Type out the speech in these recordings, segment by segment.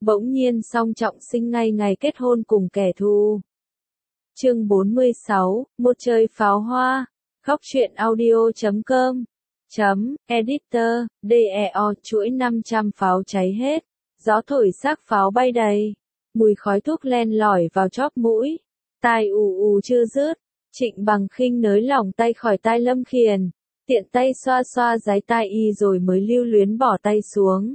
bỗng nhiên song trọng sinh ngay ngày kết hôn cùng kẻ thù. Chương 46, một trời pháo hoa. Góc truyện audio.com Editor, DEO chuỗi 500 pháo cháy hết. Gió thổi xác pháo bay đầy. Mùi khói thuốc len lỏi vào chóp mũi. Tai ù ù chưa dứt. Trịnh Bằng Khinh nới lỏng tay khỏi tai Lâm Khiển. Tiện tay xoa xoa dái tai y rồi mới lưu luyến bỏ tay xuống.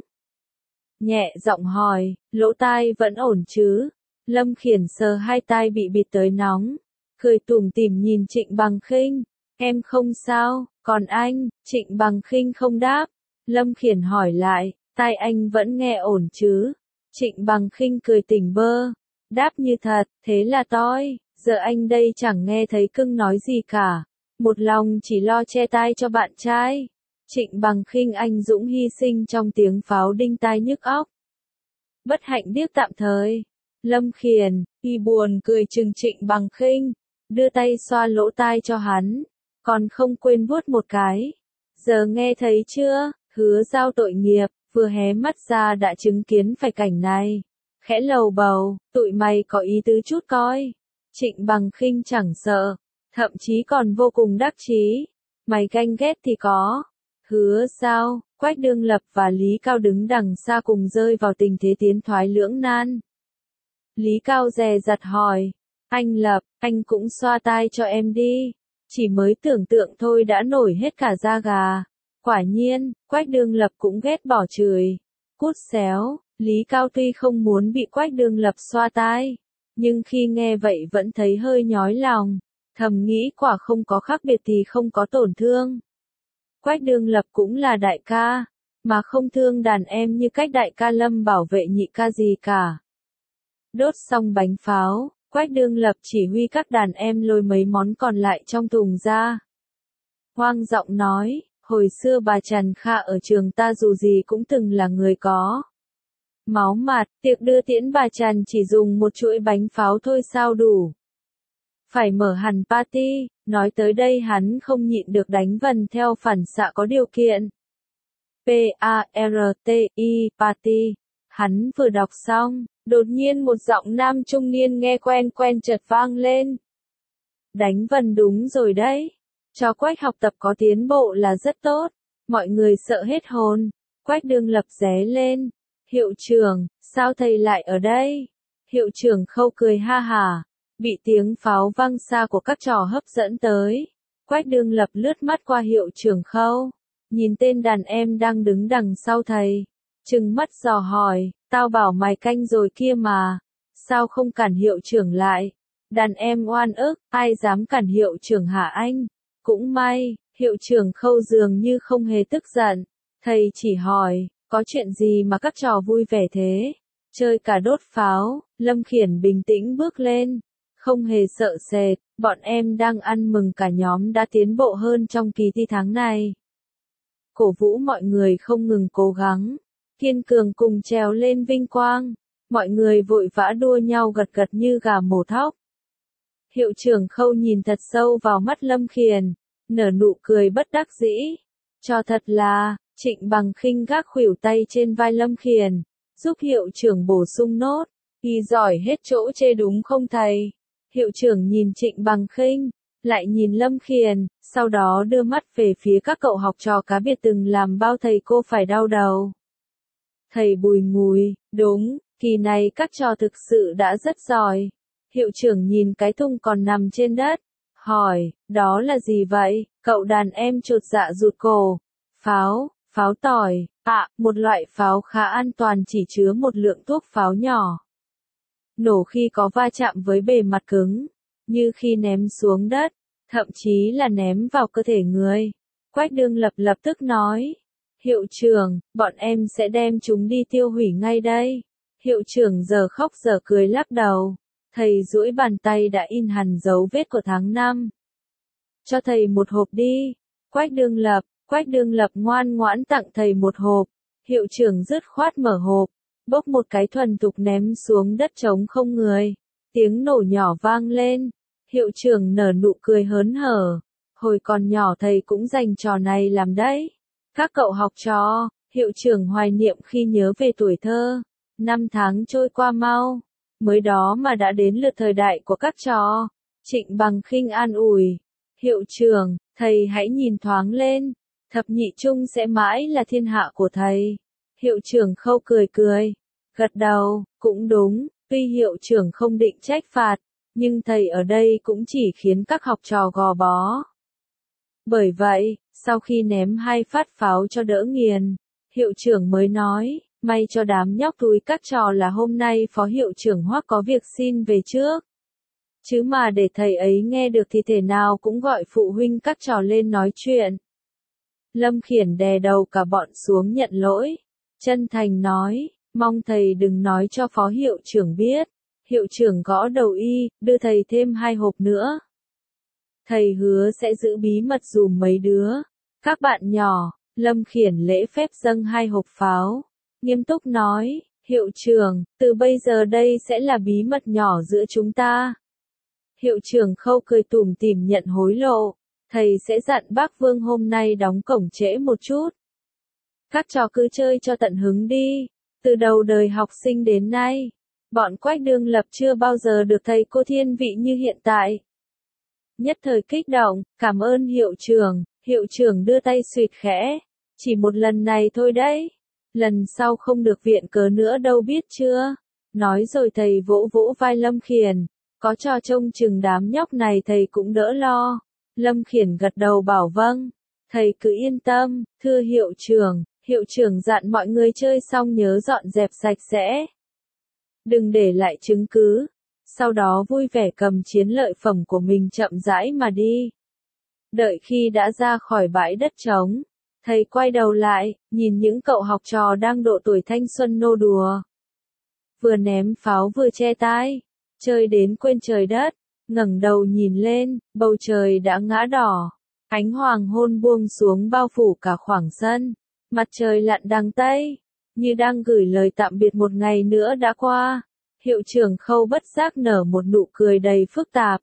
Nhẹ giọng hỏi, lỗ tai vẫn ổn chứ? Lâm Khiển sờ hai tai bị bịt tới nóng. Cười tủm tỉm nhìn Trịnh Bằng Khinh. Em không sao, còn anh? Trịnh Bằng Khinh không đáp. Lâm Khiển hỏi lại, tai anh vẫn nghe ổn chứ? Trịnh Bằng Khinh cười tỉnh bơ. Đáp như thật, thế là toi, giờ anh đây chẳng nghe thấy cưng nói gì cả. Một lòng chỉ lo che tai cho bạn trai. Trịnh Bằng Khinh anh dũng hy sinh trong tiếng pháo đinh tai nhức óc. Bất hạnh điếc tạm thời. Lâm Khiển, y buồn cười chừng Trịnh Bằng Khinh, đưa tay xoa lỗ tai cho hắn, còn không quên vuốt một cái. Giờ nghe thấy chưa, Hứa Giao tội nghiệp, vừa hé mắt ra đã chứng kiến phải cảnh này. Khẽ lầu bầu, tụi mày có ý tứ chút coi. Trịnh Bằng Khinh chẳng sợ, thậm chí còn vô cùng đắc chí. Mày ganh ghét thì có. Hứa Giao, Quách Đương Lập và Lý Cao đứng đằng xa cùng rơi vào tình thế tiến thoái lưỡng nan. Lý Cao dè dặt hỏi, anh Lập, anh cũng xoa tai cho em đi. Chỉ mới tưởng tượng thôi đã nổi hết cả da gà. Quả nhiên, Quách Đương Lập cũng ghét bỏ chửi. Cút xéo, Lý Cao tuy không muốn bị Quách Đương Lập xoa tai, nhưng khi nghe vậy vẫn thấy hơi nhói lòng. Thầm nghĩ quả không có khác biệt thì không có tổn thương. Quách Đương Lập cũng là đại ca, mà không thương đàn em như cách đại ca Lâm bảo vệ nhị ca gì cả. Đốt xong bánh pháo, Quách Đương Lập chỉ huy các đàn em lôi mấy món còn lại trong thùng ra. Hoang giọng nói, hồi xưa bà Trần Kha ở trường ta dù gì cũng từng là người có máu mặt, tiệc đưa tiễn bà Trần chỉ dùng một chuỗi bánh pháo thôi sao đủ. Phải mở hẳn party, nói tới đây hắn không nhịn được đánh vần theo phản xạ có điều kiện. P-A-R-T-I, party. Hắn vừa đọc xong, đột nhiên một giọng nam trung niên nghe quen quen chợt vang lên. Đánh vần đúng rồi đấy. Cho Quách học tập có tiến bộ là rất tốt. Mọi người sợ hết hồn. Quách Đương Lập ré lên. Hiệu trưởng, sao thầy lại ở đây? Hiệu trưởng Khâu cười ha hả. Bị tiếng pháo vang xa của các trò hấp dẫn tới. Quách Đương Lập lướt mắt qua hiệu trưởng Khâu. Nhìn tên đàn em đang đứng đằng sau thầy. Trừng mắt dò hỏi, tao bảo mày canh rồi kia mà. Sao không cản hiệu trưởng lại? Đàn em oan ức, ai dám cản hiệu trưởng hả anh? Cũng may, hiệu trưởng Khâu dường như không hề tức giận. Thầy chỉ hỏi, có chuyện gì mà các trò vui vẻ thế? Chơi cả đốt pháo. Lâm Khiển bình tĩnh bước lên. Không hề sợ sệt, bọn em đang ăn mừng cả nhóm đã tiến bộ hơn trong kỳ thi tháng này. Cổ vũ mọi người không ngừng cố gắng, kiên cường cùng trèo lên vinh quang. Mọi người vội vã đua nhau gật gật như gà mổ thóc. Hiệu trưởng Khâu nhìn thật sâu vào mắt Lâm Khiển, nở nụ cười bất đắc dĩ. Cho thật là, Trịnh Bằng Khinh gác khuỷu tay trên vai Lâm Khiển, giúp hiệu trưởng bổ sung nốt. Y giỏi hết chỗ chê đúng không thầy? Hiệu trưởng nhìn Trịnh Bằng Khinh, lại nhìn Lâm Khiển, sau đó đưa mắt về phía các cậu học trò cá biệt từng làm bao thầy cô phải đau đầu. Thầy bùi ngùi, đúng, kỳ này các trò thực sự đã rất giỏi. Hiệu trưởng nhìn cái thùng còn nằm trên đất, hỏi, đó là gì vậy? Cậu đàn em chột dạ rụt cổ. Pháo tỏi, một loại pháo khá an toàn chỉ chứa một lượng thuốc pháo nhỏ. Nổ khi có va chạm với bề mặt cứng, như khi ném xuống đất, thậm chí là ném vào cơ thể người. Quách Đương Lập lập tức nói, hiệu trưởng, bọn em sẽ đem chúng đi tiêu hủy ngay đây. Hiệu trưởng giờ khóc giờ cười lắc đầu. Thầy duỗi bàn tay đã in hẳn dấu vết của tháng 5. Cho thầy một hộp đi. Quách Đương Lập ngoan ngoãn tặng thầy một hộp. Hiệu trưởng dứt khoát mở hộp, bốc một cái thuần thục ném xuống đất trống không người. Tiếng nổ nhỏ vang lên. Hiệu trưởng nở nụ cười hớn hở. Hồi còn nhỏ thầy cũng dành trò này làm đấy. Các cậu học trò, hiệu trưởng hoài niệm khi nhớ về tuổi thơ. Năm tháng trôi qua mau, mới đó mà đã đến lượt thời đại của các trò. Trịnh Bằng Khinh an ủi, hiệu trưởng, thầy hãy nhìn thoáng lên, thập nhị trung sẽ mãi là thiên hạ của thầy. Hiệu trưởng Khâu cười cười, gật đầu, cũng đúng, tuy hiệu trưởng không định trách phạt, nhưng thầy ở đây cũng chỉ khiến các học trò gò bó. Bởi vậy, sau khi ném 2 phát pháo cho đỡ nghiền, hiệu trưởng mới nói, may cho đám nhóc túi các trò là hôm nay phó hiệu trưởng Hoắc có việc xin về trước. Chứ mà để thầy ấy nghe được thì thể nào cũng gọi phụ huynh các trò lên nói chuyện. Lâm Khiển đè đầu cả bọn xuống nhận lỗi, chân thành nói, mong thầy đừng nói cho phó hiệu trưởng biết. Hiệu trưởng gõ đầu y, đưa thầy thêm 2 hộp nữa. Thầy hứa sẽ giữ bí mật dùm mấy đứa. Các bạn nhỏ, Lâm Khiển lễ phép dâng 2 hộp pháo. Nghiêm túc nói, hiệu trưởng, từ bây giờ đây sẽ là bí mật nhỏ giữa chúng ta. Hiệu trưởng Khâu cười tủm tỉm nhận hối lộ. Thầy sẽ dặn bác Vương hôm nay đóng cổng trễ một chút. Các trò cứ chơi cho tận hứng đi. Từ đầu đời học sinh đến nay, bọn Quách Đương Lập chưa bao giờ được thầy cô thiên vị như hiện tại. Nhất thời kích động, cảm ơn hiệu trưởng đưa tay xuịt khẽ. Chỉ một lần này thôi đấy. Lần sau không được viện cớ nữa đâu biết chưa. Nói rồi thầy vỗ vỗ vai Lâm Khiển. Có trò trông chừng đám nhóc này thầy cũng đỡ lo. Lâm Khiển gật đầu bảo vâng. Thầy cứ yên tâm, thưa hiệu trưởng dặn mọi người chơi xong nhớ dọn dẹp sạch sẽ. Đừng để lại chứng cứ. Sau đó vui vẻ cầm chiến lợi phẩm của mình chậm rãi mà đi. Đợi khi đã ra khỏi bãi đất trống, thầy quay đầu lại, nhìn những cậu học trò đang độ tuổi thanh xuân nô đùa. Vừa ném pháo vừa che tai, chơi đến quên trời đất, ngẩng đầu nhìn lên, bầu trời đã ngã đỏ. Ánh hoàng hôn buông xuống bao phủ cả khoảng sân, mặt trời lặn đằng Tây, như đang gửi lời tạm biệt một ngày nữa đã qua. Hiệu trưởng Khâu bất giác nở một nụ cười đầy phức tạp.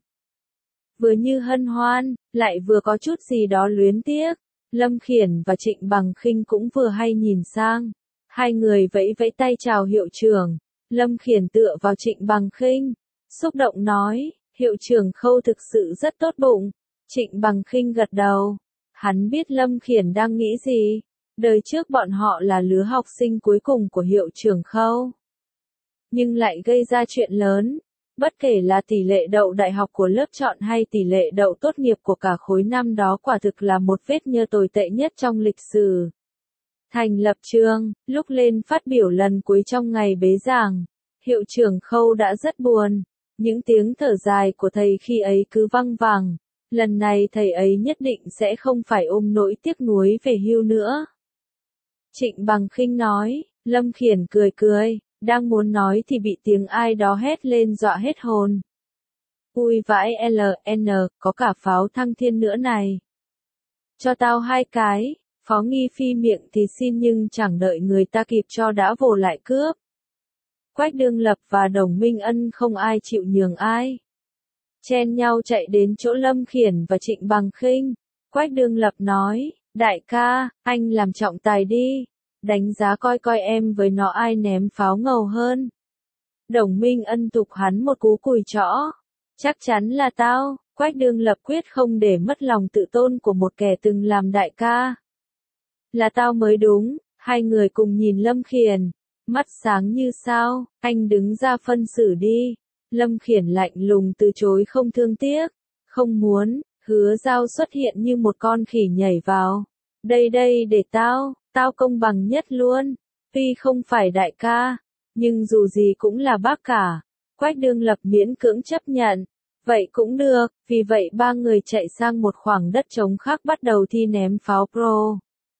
Vừa như hân hoan, lại vừa có chút gì đó luyến tiếc. Lâm Khiển và Trịnh Bằng Khinh cũng vừa hay nhìn sang. Hai người vẫy vẫy tay chào hiệu trưởng. Lâm Khiển tựa vào Trịnh Bằng Khinh, xúc động nói, hiệu trưởng Khâu thực sự rất tốt bụng. Trịnh Bằng Khinh gật đầu. Hắn biết Lâm Khiển đang nghĩ gì. Đời trước bọn họ là lứa học sinh cuối cùng của hiệu trưởng Khâu. Nhưng lại gây ra chuyện lớn. Bất kể là tỷ lệ đậu đại học của lớp chọn hay tỷ lệ đậu tốt nghiệp của cả khối năm đó quả thực là một vết nhơ tồi tệ nhất trong lịch sử. Thành lập trường, lúc lên phát biểu lần cuối trong ngày bế giảng, hiệu trưởng Khâu đã rất buồn. Những tiếng thở dài của thầy khi ấy cứ văng vẳng. Lần này thầy ấy nhất định sẽ không phải ôm nỗi tiếc nuối về hưu nữa. Trịnh Bằng Khinh nói, Lâm Khiển cười cười. Đang muốn nói thì bị tiếng ai đó hét lên dọa hết hồn. Ui vãi LN, có cả pháo thăng thiên nữa này. Cho tao 2 cái, Phó Nghi Phi miệng thì xin nhưng chẳng đợi người ta kịp cho đã vồ lại cướp. Quách Đương Lập và Đồng Minh Ân không ai chịu nhường ai. Chen nhau chạy đến chỗ Lâm Khiển và Trịnh Bằng Khinh. Quách Đương Lập nói, đại ca, anh làm trọng tài đi. Đánh giá coi coi em với nó ai ném pháo ngầu hơn. Đồng Minh Ân tục hắn một cú cùi chõ. Chắc chắn là tao. Quách Đương Lập quyết không để mất lòng tự tôn của một kẻ từng làm đại ca. Là tao mới đúng. Hai người cùng nhìn Lâm Khiển. Mắt sáng như sao. Anh đứng ra phân xử đi. Lâm Khiển lạnh lùng từ chối không thương tiếc. Không muốn. Hứa Giao xuất hiện như một con khỉ nhảy vào. Đây để tao công bằng nhất luôn. Tuy không phải đại ca, nhưng dù gì cũng là bác cả. Quách Đương Lập miễn cưỡng chấp nhận. Vậy cũng được, vì vậy 3 người chạy sang một khoảng đất trống khác bắt đầu thi ném pháo pro.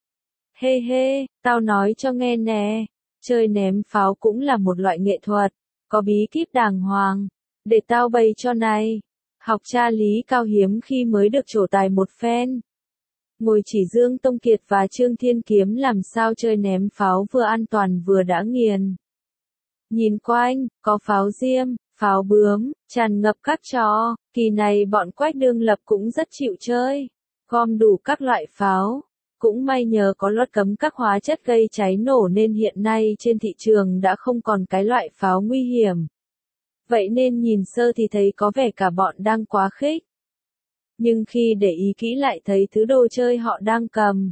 Hê, tao nói cho nghe nè, chơi ném pháo cũng là một loại nghệ thuật, có bí kíp đàng hoàng. Để tao bày cho này. Học cha Lý Cao hiếm khi mới được trổ tài một phen. Ngồi chỉ Dương Tông Kiệt và Trương Thiên Kiếm làm sao chơi ném pháo vừa an toàn vừa đã nghiền. Nhìn quanh, có pháo diêm, pháo bướm, tràn ngập các trò, kỳ này bọn Quách Đương Lập cũng rất chịu chơi. Gom đủ các loại pháo, Cũng may nhờ có luật cấm các hóa chất gây cháy nổ nên hiện nay trên thị trường đã không còn cái loại pháo nguy hiểm. Vậy nên nhìn sơ thì thấy có vẻ cả bọn đang quá khích. Nhưng khi để ý kỹ lại thấy thứ đồ chơi họ đang cầm,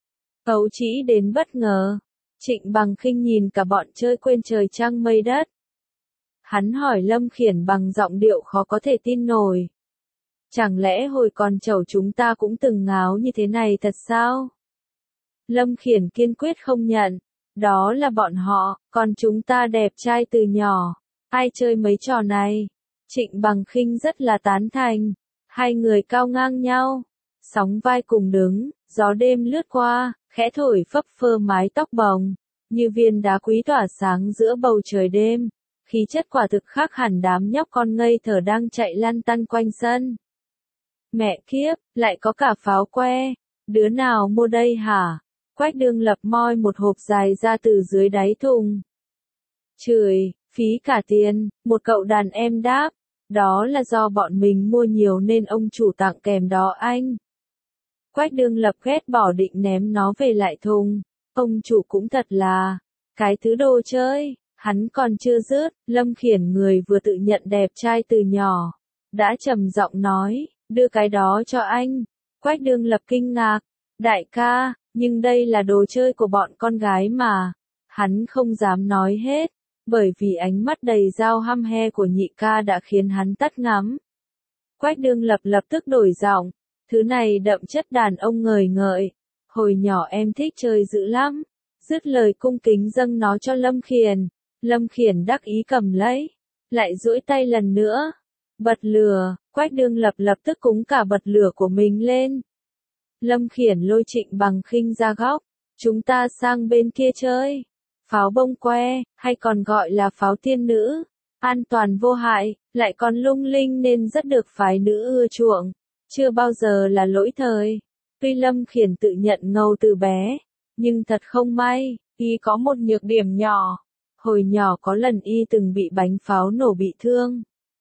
ấu trĩ đến bất ngờ. Trịnh Bằng Khinh nhìn cả bọn chơi quên trời trăng mây đất. Hắn hỏi Lâm Khiển bằng giọng điệu khó có thể tin nổi. Chẳng lẽ hồi còn trẩu chúng ta cũng từng ngáo như thế này thật sao? Lâm Khiển kiên quyết không nhận. Đó là bọn họ, còn chúng ta đẹp trai từ nhỏ. Ai chơi mấy trò này? Trịnh Bằng Khinh rất là tán thành. Hai người cao ngang nhau, sóng vai cùng đứng, gió đêm lướt qua, khẽ thổi phấp phơ mái tóc bồng, như viên đá quý tỏa sáng giữa bầu trời đêm. Khí chất quả thực khác hẳn đám nhóc con ngây thơ đang chạy lăn tăn quanh sân. Mẹ kiếp, lại có cả pháo que, đứa nào mua đây hả? Quách Đương Lập moi một hộp dài ra từ dưới đáy thùng. Chửi, phí cả tiền, một cậu đàn em đáp. Đó là do bọn mình mua nhiều nên ông chủ tặng kèm đó anh. Quách Đương Lập ghét bỏ định ném nó về lại thùng. Ông chủ cũng thật là, cái thứ đồ chơi, hắn còn chưa dứt, Lâm Khiển người vừa tự nhận đẹp trai từ nhỏ. Đã trầm giọng nói, đưa cái đó cho anh. Quách Đương Lập kinh ngạc, đại ca, nhưng đây là đồ chơi của bọn con gái mà. Hắn không dám nói hết. Bởi vì ánh mắt đầy dao hăm he của nhị ca đã khiến hắn tắt ngắm. Quách Đương Lập lập tức đổi giọng, thứ này đậm chất đàn ông ngời ngợi. Hồi nhỏ em thích chơi dữ lắm. Dứt lời cung kính dâng nó cho Lâm Khiển. Lâm Khiển đắc ý cầm lấy, lại duỗi tay lần nữa. Bật lửa, Quách Đương Lập lập tức cúng cả bật lửa của mình lên. Lâm Khiển lôi Trịnh Bằng Khinh ra góc, chúng ta sang bên kia chơi. Pháo bông que, hay còn gọi là pháo tiên nữ, an toàn vô hại, lại còn lung linh nên rất được phái nữ ưa chuộng, chưa bao giờ là lỗi thời. Tuy Lâm Khiển tự nhận ngầu từ bé, nhưng thật không may, y có một nhược điểm nhỏ. Hồi nhỏ có lần y từng bị bánh pháo nổ bị thương,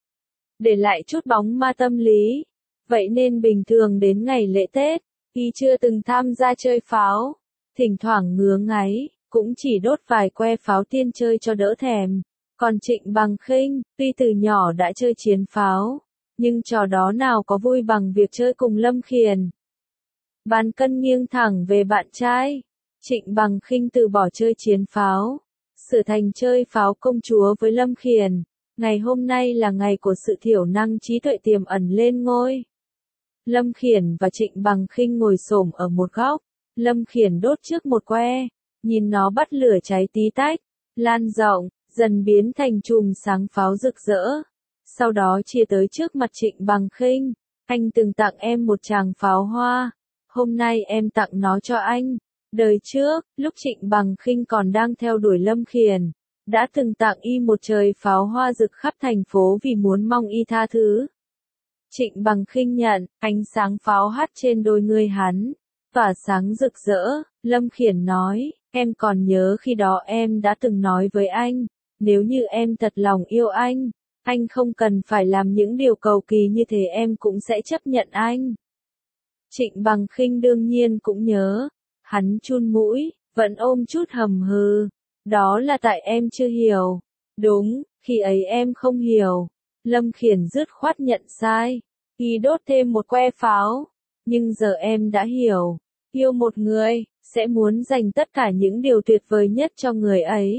để lại chút bóng ma tâm lý. Vậy nên bình thường đến ngày lễ Tết, y chưa từng tham gia chơi pháo, thỉnh thoảng ngứa ngáy. Cũng chỉ đốt vài que pháo tiên chơi cho đỡ thèm. Còn Trịnh Bằng Khinh, tuy từ nhỏ đã chơi chiến pháo, nhưng trò đó nào có vui bằng việc chơi cùng Lâm Khiển. Bàn cân nghiêng thẳng về bạn trai. Trịnh Bằng Khinh từ bỏ chơi chiến pháo, sửa thành chơi pháo công chúa với Lâm Khiển. Ngày hôm nay là ngày của sự thiểu năng trí tuệ tiềm ẩn lên ngôi. Lâm Khiển và Trịnh Bằng Khinh ngồi xổm ở một góc. Lâm Khiển đốt trước một que. Nhìn nó bắt lửa cháy tí tách, lan rộng, dần biến thành chùm sáng pháo rực rỡ. Sau đó chia tới trước mặt Trịnh Bằng Khinh. Anh từng tặng em một tràng pháo hoa. Hôm nay em tặng nó cho anh. Đời trước, lúc Trịnh Bằng Khinh còn đang theo đuổi Lâm Khiển, đã từng tặng y một trời pháo hoa rực khắp thành phố vì muốn mong y tha thứ. Trịnh Bằng Khinh nhận, ánh sáng pháo hắt trên đôi người hắn, tỏa sáng rực rỡ. Lâm Khiển nói, em còn nhớ khi đó em đã từng nói với anh, nếu như em thật lòng yêu anh không cần phải làm những điều cầu kỳ như thế em cũng sẽ chấp nhận anh. Trịnh Bằng Khinh đương nhiên cũng nhớ, hắn chun mũi, vẫn ôm chút hầm hừ, đó là tại em chưa hiểu. Đúng, khi ấy em không hiểu. Lâm Khiển dứt khoát nhận sai, y đốt thêm một que pháo, nhưng giờ em đã hiểu, yêu một người sẽ muốn dành tất cả những điều tuyệt vời nhất cho người ấy.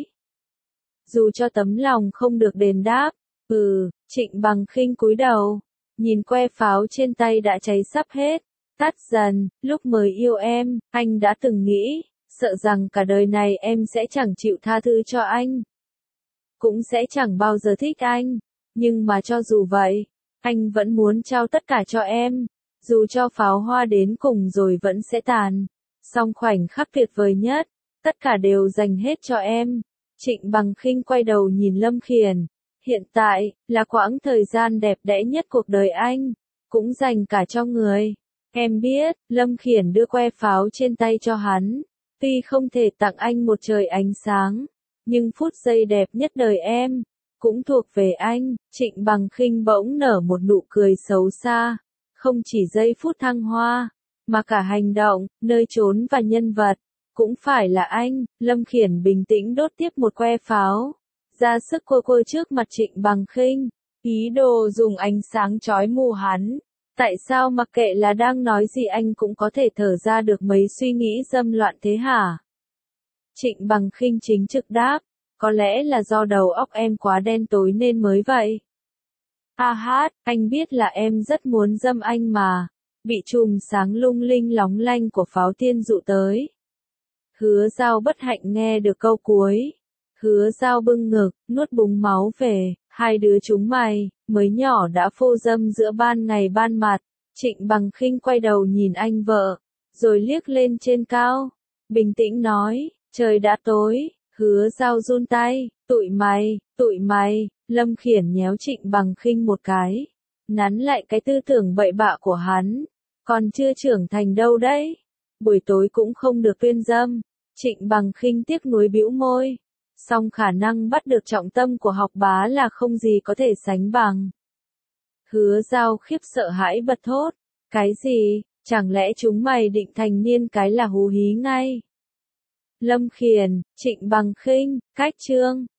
Dù cho tấm lòng không được đền đáp. Trịnh Bằng Khinh cúi đầu, nhìn que pháo trên tay đã cháy sắp hết, tắt dần. Lúc mới yêu em, anh đã từng nghĩ, sợ rằng cả đời này em sẽ chẳng chịu tha thứ cho anh, cũng sẽ chẳng bao giờ thích anh. Nhưng mà cho dù vậy, anh vẫn muốn trao tất cả cho em. Dù cho pháo hoa đến cùng rồi vẫn sẽ tàn, song khoảnh khắc tuyệt vời nhất, tất cả đều dành hết cho em. Trịnh Bằng Khinh quay đầu nhìn Lâm Khiển. Hiện tại, là quãng thời gian đẹp đẽ nhất cuộc đời anh, cũng dành cả cho người. Em biết, Lâm Khiển đưa que pháo trên tay cho hắn. Tuy không thể tặng anh một trời ánh sáng, nhưng phút giây đẹp nhất đời em, cũng thuộc về anh. Trịnh Bằng Khinh bỗng nở một nụ cười xấu xa. Không chỉ giây phút thăng hoa, mà cả hành động, nơi trốn và nhân vật, cũng phải là anh. Lâm Khiển bình tĩnh đốt tiếp một que pháo, ra sức cô trước mặt Trịnh Bằng Khinh, ý đồ dùng ánh sáng chói mù hắn. Tại sao mặc kệ là đang nói gì anh cũng có thể thở ra được mấy suy nghĩ dâm loạn thế hả? Trịnh Bằng Khinh chính trực đáp, có lẽ là do đầu óc em quá đen tối nên mới vậy. A hát, anh biết là em rất muốn dâm anh mà. Bị chùm sáng lung linh lóng lanh của pháo tiên dụ tới. Hứa Giao bất hạnh nghe được câu cuối. Hứa Giao bưng ngực, nuốt búng máu về, hai đứa chúng mày, mới nhỏ đã phô dâm giữa ban ngày ban mặt. Trịnh Bằng Khinh quay đầu nhìn anh vợ, rồi liếc lên trên cao, bình tĩnh nói, trời đã tối. Hứa Giao run tay, tụi mày, Lâm Khiển nhéo Trịnh Bằng Khinh một cái, nắn lại cái tư tưởng bậy bạ của hắn, còn chưa trưởng thành đâu đấy, buổi tối cũng không được tuyên dâm. Trịnh Bằng Khinh tiếc nuối bĩu môi, song khả năng bắt được trọng tâm của học bá là không gì có thể sánh bằng. Hứa Giao khiếp sợ hãi bật thốt, cái gì, chẳng lẽ chúng mày định thành niên cái là hú hí ngay? Lâm Khiển, Trịnh Bằng Khinh, cách chương